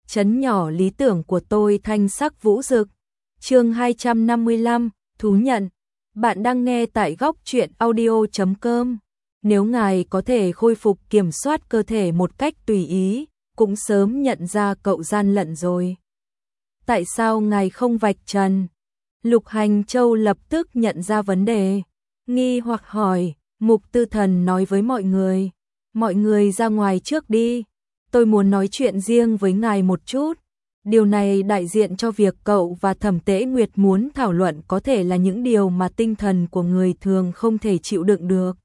trấn nhỏ lý tưởng của tôi thanh sắc vũ rực. Chương 255, thú nhận. Bạn đang nghe tại góc truyện audio.com. Nếu ngài có thể khôi phục kiểm soát cơ thể một cách tùy ý, cũng sớm nhận ra cậu gian lận rồi. Tại sao ngài không vạch trần? Lục Hành Châu lập tức nhận ra vấn đề, nghi hoặc hỏi. Mục Tư Thần nói với mọi người ra ngoài trước đi, tôi muốn nói chuyện riêng với ngài một chút. Điều này đại diện cho việc cậu và Thẩm Tế Nguyệt muốn thảo luận có thể là những điều mà tinh thần của người thường không thể chịu đựng được.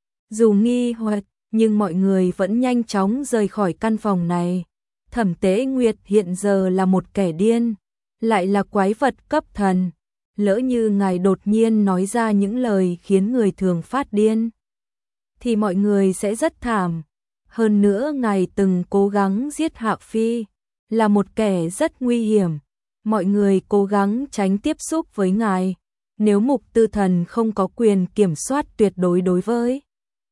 Dù nghi hoặc, nhưng mọi người vẫn nhanh chóng rời khỏi căn phòng này. Thẩm Tế Nguyệt hiện giờ là một kẻ điên, lại là quái vật cấp thần. Lỡ như ngài đột nhiên nói ra những lời khiến người thường phát điên, thì mọi người sẽ rất thảm. Hơn nữa ngài từng cố gắng giết Hạo Phi, là một kẻ rất nguy hiểm. Mọi người cố gắng tránh tiếp xúc với ngài. Nếu Mục Tư Thần không có quyền kiểm soát tuyệt đối đối với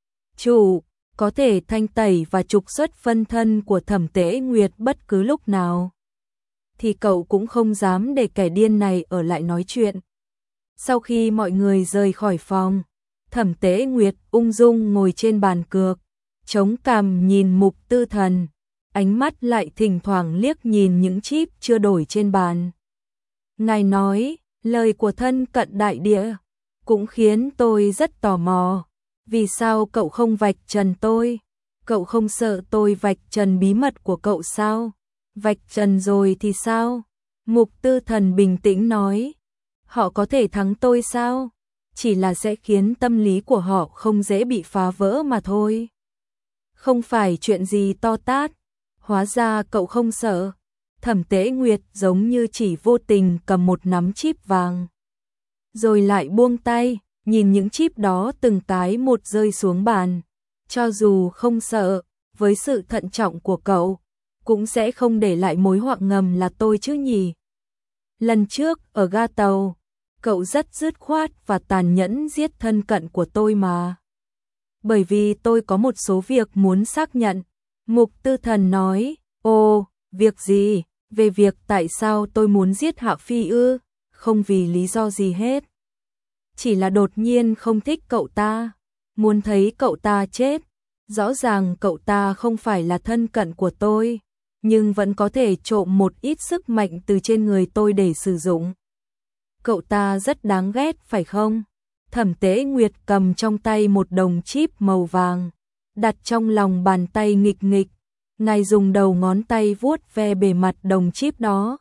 chủ, có thể thanh tẩy và trục xuất phân thân của Thẩm Tế Nguyệt bất cứ lúc nào, thì cậu cũng không dám để kẻ điên này ở lại nói chuyện. Sau khi mọi người rời khỏi phòng, Thẩm Tế Nguyệt ung dung ngồi trên bàn cược, chống cằm nhìn Mục Tư Thần, ánh mắt lại thỉnh thoảng liếc nhìn những chip chưa đổi trên bàn. Ngài nói, lời của thân cận đại địa, cũng khiến tôi rất tò mò. Vì sao cậu không vạch trần tôi? Cậu không sợ tôi vạch trần bí mật của cậu sao? Vạch trần rồi thì sao? Mục Tư Thần bình tĩnh nói, họ có thể thắng tôi sao? Chỉ là sẽ khiến tâm lý của họ không dễ bị phá vỡ mà thôi. Không phải chuyện gì to tát. Hóa ra cậu không sợ. Thẩm Tế Nguyệt giống như chỉ vô tình cầm một nắm chip vàng, rồi lại buông tay, nhìn những chip đó từng cái một rơi xuống bàn. Cho dù không sợ, với sự thận trọng của cậu, cũng sẽ không để lại mối họa ngầm là tôi chứ nhỉ. Lần trước ở ga tàu, cậu rất dứt khoát và tàn nhẫn giết thân cận của tôi mà. Bởi vì tôi có một số việc muốn xác nhận. Mục Tư Thần nói, ồ, việc gì? Về việc tại sao tôi muốn giết Hạ Phi ư? Không vì lý do gì hết. Chỉ là đột nhiên không thích cậu ta, muốn thấy cậu ta chết. Rõ ràng cậu ta không phải là thân cận của tôi, nhưng vẫn có thể trộm một ít sức mạnh từ trên người tôi để sử dụng. Cậu ta rất đáng ghét phải không? Thẩm Tế Nguyệt cầm trong tay một đồng chip màu vàng, đặt trong lòng bàn tay nghịch nghịch. Ngài dùng đầu ngón tay vuốt ve bề mặt đồng chip đó,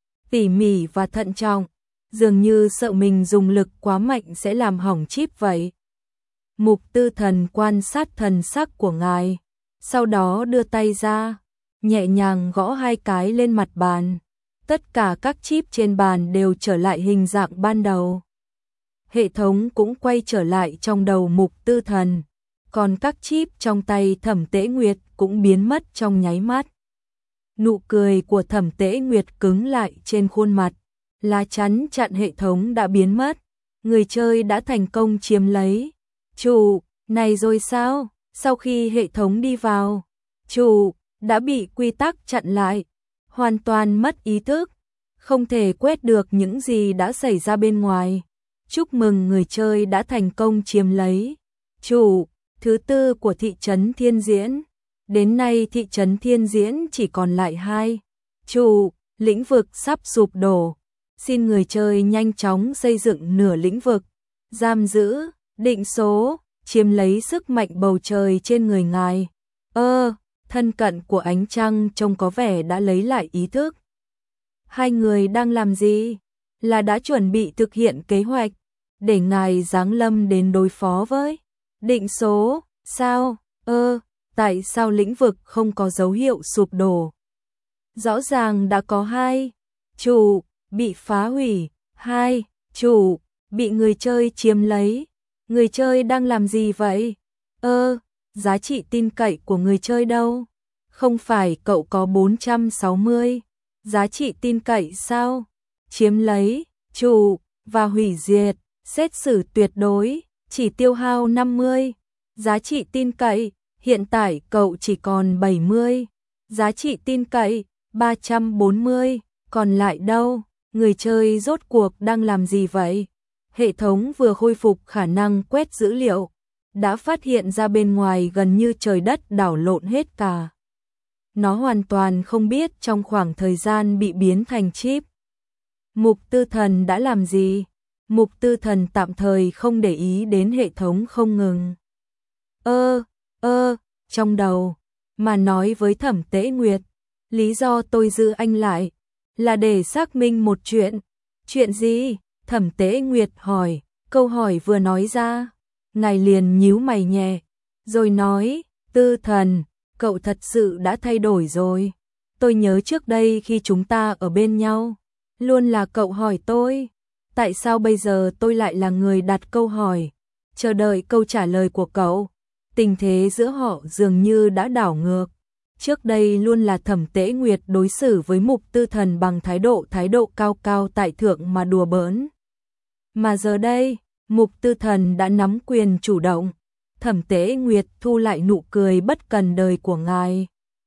tỉ mỉ và thận trọng, dường như sợ mình dùng lực quá mạnh sẽ làm hỏng chip vậy. Mục Tư Thần quan sát thần sắc của ngài, sau đó đưa tay ra, nhẹ nhàng gõ hai cái lên mặt bàn. Tất cả các chip trên bàn đều trở lại hình dạng ban đầu. Hệ thống cũng quay trở lại trong đầu Mục Tư Thần, còn các chip trong tay Thẩm Tế Nguyệt cũng biến mất trong nháy mắt. Nụ cười của Thẩm Tế Nguyệt cứng lại trên khuôn mặt, lá chắn chặn hệ thống đã biến mất. Người chơi đã thành công chiếm lấy. Chủ, này rồi sao? Sau khi hệ thống đi vào, chủ đã bị quy tắc chặn lại, hoàn toàn mất ý thức, không thể quét được những gì đã xảy ra bên ngoài. Chúc mừng người chơi đã thành công chiếm lấy chủ thứ tư của thị trấn Thiên Diễn. Đến nay thị trấn Thiên Diễn chỉ còn lại 2 chủ, lĩnh vực sắp sụp đổ. Xin người chơi nhanh chóng xây dựng nửa lĩnh vực, giam giữ, định số, chiếm lấy sức mạnh bầu trời trên người ngài. Thân cận của ánh trăng trông có vẻ đã lấy lại ý thức. Hai người đang làm gì? Là đã chuẩn bị thực hiện kế hoạch để ngài giáng lâm đến đối phó với định số, sao? Tại sao lĩnh vực không có dấu hiệu sụp đổ? Rõ ràng đã có 2 chủ bị phá hủy, 2 chủ bị người chơi chiếm lấy. Người chơi đang làm gì vậy? Giá trị tin cậy của người chơi đâu? Không phải cậu có 460 giá trị tin cậy sao? Chiếm lấy, chủ và hủy diệt, xét xử tuyệt đối, chỉ tiêu hao 50 giá trị tin cậy. Hiện tại cậu chỉ còn 70 giá trị tin cậy. 340, còn lại đâu? Người chơi rốt cuộc đang làm gì vậy? Hệ thống vừa khôi phục khả năng quét dữ liệu, đã phát hiện ra bên ngoài gần như trời đất đảo lộn hết cả. Nó hoàn toàn không biết trong khoảng thời gian bị biến thành chip, Mục Tư Thần đã làm gì. Mục Tư Thần tạm thời không để ý đến hệ thống không ngừng trong đầu, mà nói với Thẩm Tế Nguyệt, lý do tôi giữ anh lại là để xác minh một chuyện. Chuyện gì? Thẩm Tế Nguyệt hỏi, câu hỏi vừa nói ra, ngài liền nhíu mày nhẹ, rồi nói, Tư Thần, cậu thật sự đã thay đổi rồi. Tôi nhớ trước đây khi chúng ta ở bên nhau, luôn là cậu hỏi tôi. Tại sao bây giờ tôi lại là người đặt câu hỏi, chờ đợi câu trả lời của cậu? Tình thế giữa họ dường như đã đảo ngược. Trước đây luôn là Thẩm Tế Nguyệt đối xử với Mục Tư Thần bằng thái độ cao cao tại thượng mà đùa bỡn. Mà giờ đây, Mục Tư Thần đã nắm quyền chủ động. Thẩm Tế Nguyệt thu lại nụ cười bất cần đời của ngài,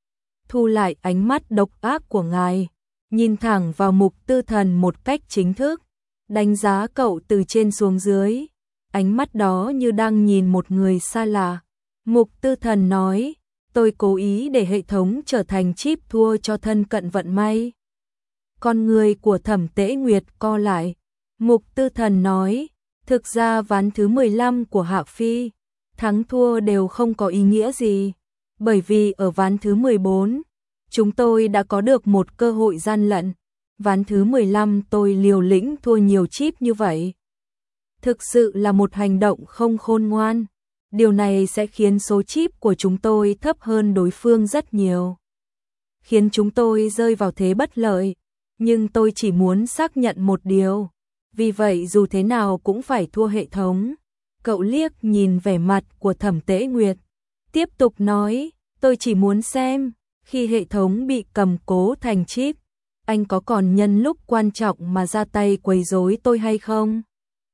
thu lại ánh mắt độc ác của ngài, nhìn thẳng vào Mục Tư Thần một cách chính thức, đánh giá cậu từ trên xuống dưới. Ánh mắt đó như đang nhìn một người xa lạ. Mục Tư Thần nói, tôi cố ý để hệ thống trở thành chip thua cho thân cận vận may. Con người của Thẩm Tế Nguyệt co lại. Mục Tư Thần nói, thực ra ván thứ 15 của Hạ Phi, thắng thua đều không có ý nghĩa gì, bởi vì ở ván thứ 14, chúng tôi đã có được một cơ hội gian lận. Ván thứ 15 tôi liều lĩnh thua nhiều chip như vậy, thực sự là một hành động không khôn ngoan. Điều này sẽ khiến số chip của chúng tôi thấp hơn đối phương rất nhiều, khiến chúng tôi rơi vào thế bất lợi. Nhưng tôi chỉ muốn xác nhận một điều, vì vậy dù thế nào cũng phải thua hệ thống. Cậu liếc nhìn vẻ mặt của Thẩm Tế Nguyệt, tiếp tục nói, tôi chỉ muốn xem, khi hệ thống bị cầm cố thành chip, anh có còn nhân lúc quan trọng mà ra tay quấy rối tôi hay không?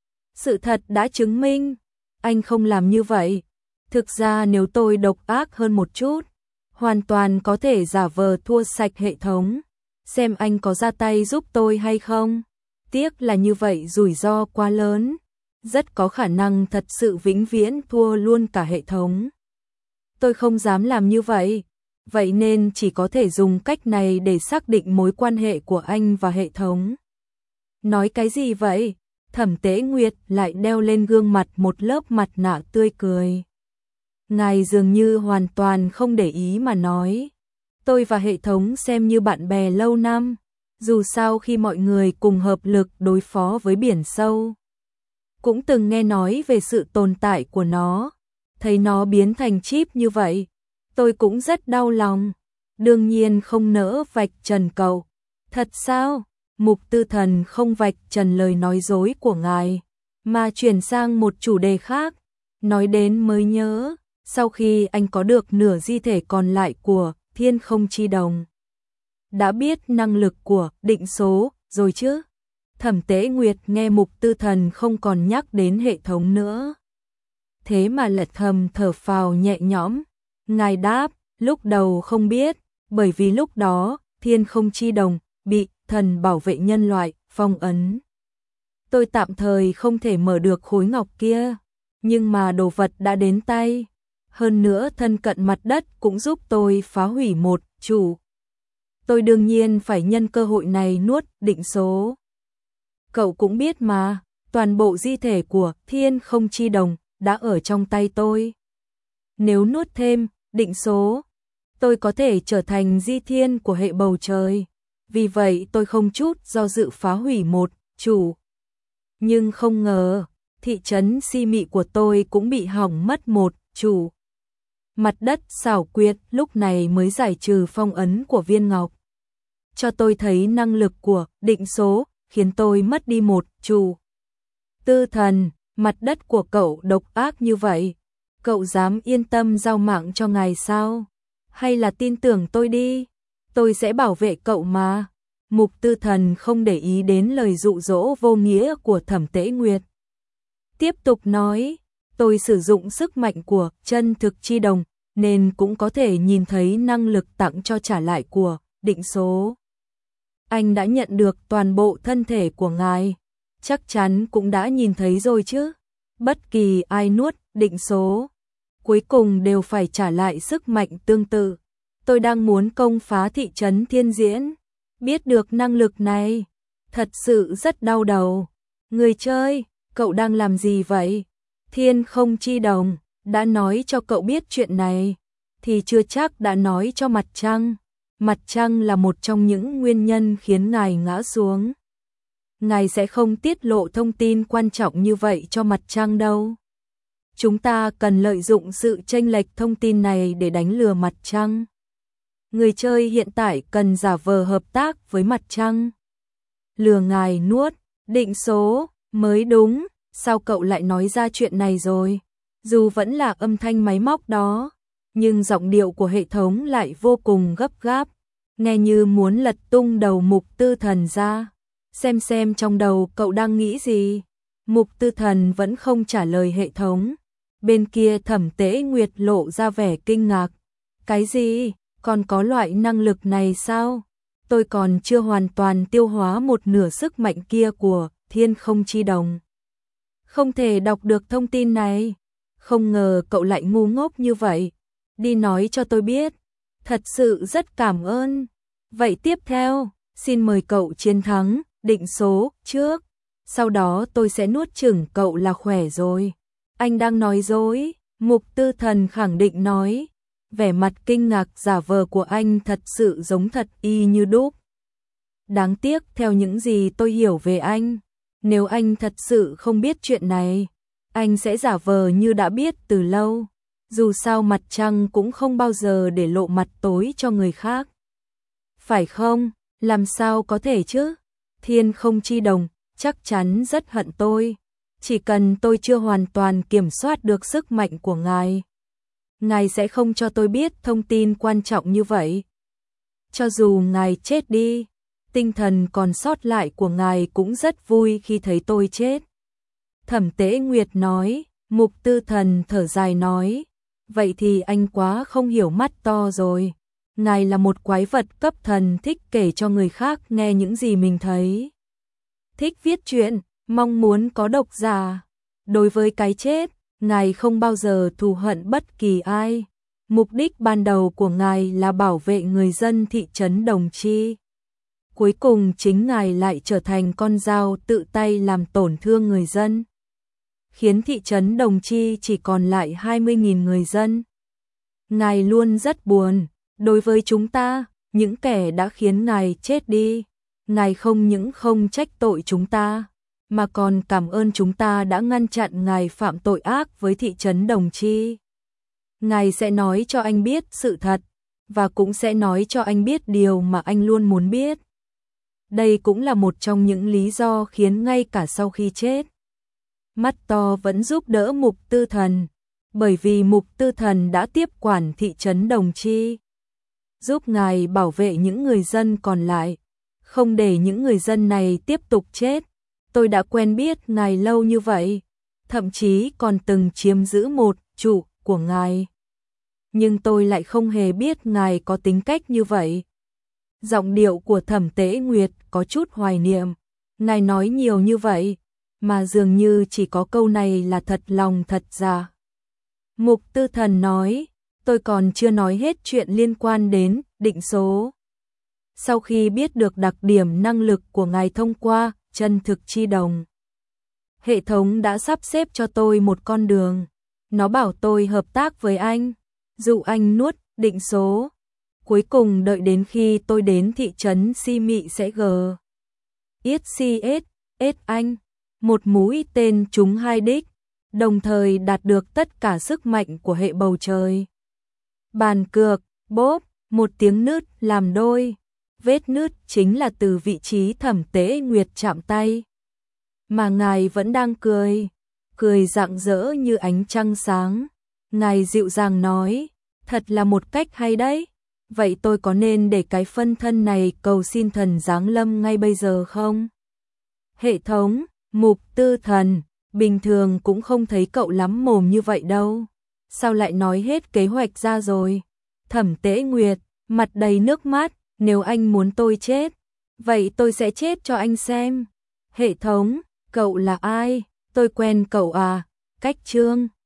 Sự thật đã chứng minh, anh không làm như vậy. Thực ra nếu tôi độc ác hơn một chút, hoàn toàn có thể giả vờ thua sạch hệ thống, xem anh có ra tay giúp tôi hay không. Tiếc là như vậy rủi ro quá lớn, rất có khả năng thật sự vĩnh viễn thua luôn cả hệ thống. Tôi không dám làm như vậy, vậy nên chỉ có thể dùng cách này để xác định mối quan hệ của anh và hệ thống. Nói cái gì vậy? Thẩm Tế Nguyệt lại đeo lên gương mặt một lớp mặt nạ tươi cười. Ngài dường như hoàn toàn không để ý mà nói, tôi và hệ thống xem như bạn bè lâu năm, dù sao khi mọi người cùng hợp lực đối phó với biển sâu, cũng từng nghe nói về sự tồn tại của nó, thấy nó biến thành chip như vậy, tôi cũng rất đau lòng, đương nhiên không nỡ vạch trần cậu. Thật sao? Mục Tư Thần không vạch trần lời nói dối của ngài, mà chuyển sang một chủ đề khác, nói đến mới nhớ, sau khi anh có được nửa di thể còn lại của Thiên Không Chi Đồng, đã biết năng lực của định số rồi chứ? Thẩm Tế Nguyệt nghe Mục Tư Thần không còn nhắc đến hệ thống nữa, thế mà lật thầm thở phào nhẹ nhõm. Ngài đáp, lúc đầu không biết, bởi vì lúc đó Thiên Không Chi Đồng bị thần bảo vệ nhân loại phong ấn. Tôi tạm thời không thể mở được khối ngọc kia, nhưng mà đồ vật đã đến tay. Hơn nữa thân cận mặt đất cũng giúp tôi phá hủy một chủ. Tôi đương nhiên phải nhân cơ hội này nuốt định số. Cậu cũng biết mà, toàn bộ di thể của Thiên Không Chi Đồng đã ở trong tay tôi. Nếu nuốt thêm định số, tôi có thể trở thành di thiên của hệ bầu trời. Vì vậy tôi không chút do dự phá hủy một chủ. Nhưng không ngờ, thị trấn Si Mị của tôi cũng bị hỏng mất một chủ. Mặt đất xảo quyệt lúc này mới giải trừ phong ấn của viên ngọc, cho tôi thấy năng lực của định số, khiến tôi mất đi một chủ. Tư Thần, mặt đất của cậu độc ác như vậy, cậu dám yên tâm giao mạng cho ngài sao? Hay là tin tưởng tôi đi, tôi sẽ bảo vệ cậu mà. Mục Tư Thần không để ý đến lời dụ dỗ vô nghĩa của Thẩm Tế Nguyệt, tiếp tục nói, tôi sử dụng sức mạnh của chân thực chi đồng, nên cũng có thể nhìn thấy năng lực tặng cho trả lại của định số. Anh đã nhận được toàn bộ thân thể của ngài, chắc chắn cũng đã nhìn thấy rồi chứ. Bất kỳ ai nuốt định số, cuối cùng đều phải trả lại sức mạnh tương tự. Tôi đang muốn công phá thị trấn Thiên Diễn. Biết được năng lực này, thật sự rất đau đầu. Người chơi, cậu đang làm gì vậy? Thiên Không Chi Đồng đã nói cho cậu biết chuyện này, thì chưa chắc đã nói cho Mặt Trăng. Mặt Trăng là một trong những nguyên nhân khiến ngài ngã xuống. Ngài sẽ không tiết lộ thông tin quan trọng như vậy cho Mặt Trăng đâu. Chúng ta cần lợi dụng sự chênh lệch thông tin này để đánh lừa Mặt Trăng. Người chơi hiện tại cần giả vờ hợp tác với Mặt Trăng. Lừa ngài nuốt định số mới đúng, sao cậu lại nói ra chuyện này rồi? Dù vẫn là âm thanh máy móc đó, nhưng giọng điệu của hệ thống lại vô cùng gấp gáp, nghe như muốn lật tung đầu Mục Tư Thần ra. Xem trong đầu cậu đang nghĩ gì? Mục Tư Thần vẫn không trả lời hệ thống. Bên kia Thẩm Tế Nguyệt lộ ra vẻ kinh ngạc. Cái gì? Còn có loại năng lực này sao? Tôi còn chưa hoàn toàn tiêu hóa một nửa sức mạnh kia của Thiên Không Chi Đồng. Không thể đọc được thông tin này. Không ngờ cậu lại ngu ngốc như vậy. Đi nói cho tôi biết. Thật sự rất cảm ơn. Vậy tiếp theo, xin mời cậu chiến thắng định số trước. Sau đó tôi sẽ nuốt chửng cậu là khỏe rồi. Anh đang nói dối, Mục Tư Thần khẳng định nói. Vẻ mặt kinh ngạc giả vờ của anh thật sự giống thật y như đúc. Đáng tiếc theo những gì tôi hiểu về anh, nếu anh thật sự không biết chuyện này, anh sẽ giả vờ như đã biết từ lâu. Dù sao Mặt Trăng cũng không bao giờ để lộ mặt tối cho người khác. Phải không? Làm sao có thể chứ? Thiên Không Chi Đồng chắc chắn rất hận tôi. Chỉ cần tôi chưa hoàn toàn kiểm soát được sức mạnh của ngài, ngài sẽ không cho tôi biết thông tin quan trọng như vậy. Cho dù ngài chết đi, tinh thần còn sót lại của ngài cũng rất vui khi thấy tôi chết. Thẩm Tế Nguyệt nói. Mục Tư Thần thở dài nói. Vậy thì anh quá không hiểu mắt to rồi. Ngài là một quái vật cấp thần thích kể cho người khác nghe những gì mình thấy. Thích viết truyện, mong muốn có độc giả. Đối với cái chết, ngài không bao giờ thù hận bất kỳ ai. Mục đích ban đầu của ngài là bảo vệ người dân thị trấn Đồng Chi. Cuối cùng chính ngài lại trở thành con dao tự tay làm tổn thương người dân, khiến thị trấn Đồng Chi chỉ còn lại 20.000 người dân. Ngài luôn rất buồn. Đối với chúng ta, những kẻ đã khiến ngài chết đi, ngài không những không trách tội chúng ta, mà còn cảm ơn chúng ta đã ngăn chặn ngài phạm tội ác với thị trấn Đồng Chi. Ngài sẽ nói cho anh biết sự thật, và cũng sẽ nói cho anh biết điều mà anh luôn muốn biết. Đây cũng là một trong những lý do khiến ngay cả sau khi chết, mắt to vẫn giúp đỡ Mục Tư Thần, bởi vì Mục Tư Thần đã tiếp quản thị trấn Đồng Chi, giúp ngài bảo vệ những người dân còn lại, không để những người dân này tiếp tục chết. Tôi đã quen biết ngài lâu như vậy, thậm chí còn từng chiếm giữ một trụ của ngài. Nhưng tôi lại không hề biết ngài có tính cách như vậy. Giọng điệu của Thẩm Tế Nguyệt có chút hoài niệm. Ngài nói nhiều như vậy, mà dường như chỉ có câu này là thật lòng thật dạ. Mục Tư Thần nói, tôi còn chưa nói hết chuyện liên quan đến định số. Sau khi biết được đặc điểm năng lực của ngài thông qua chân thực chi đồng, hệ thống đã sắp xếp cho tôi một con đường. Nó bảo tôi hợp tác với anh, dụ anh nuốt định số. Cuối cùng đợi đến khi tôi đến thị trấn Si Mị sẽ SCS anh, một mũi tên trúng hai đích, đồng thời đạt được tất cả sức mạnh của hệ bầu trời. Bàn cược, bốp, một tiếng nứt làm đôi. Vết nứt chính là từ vị trí Thẩm Tế Nguyệt chạm tay. Mà ngài vẫn đang cười, cười rạng rỡ như ánh trăng sáng. Ngài dịu dàng nói, thật là một cách hay đấy. Vậy tôi có nên để cái phân thân này cầu xin thần giáng lâm ngay bây giờ không? Hệ thống, Mục Tư Thần, bình thường cũng không thấy cậu lắm mồm như vậy đâu. Sao lại nói hết kế hoạch ra rồi? Thẩm Tế Nguyệt, mặt đầy nước mắt, Nếu anh muốn tôi chết, vậy tôi sẽ chết cho anh xem. Hệ thống, cậu là ai? Tôi quen cậu à? Cách Trương.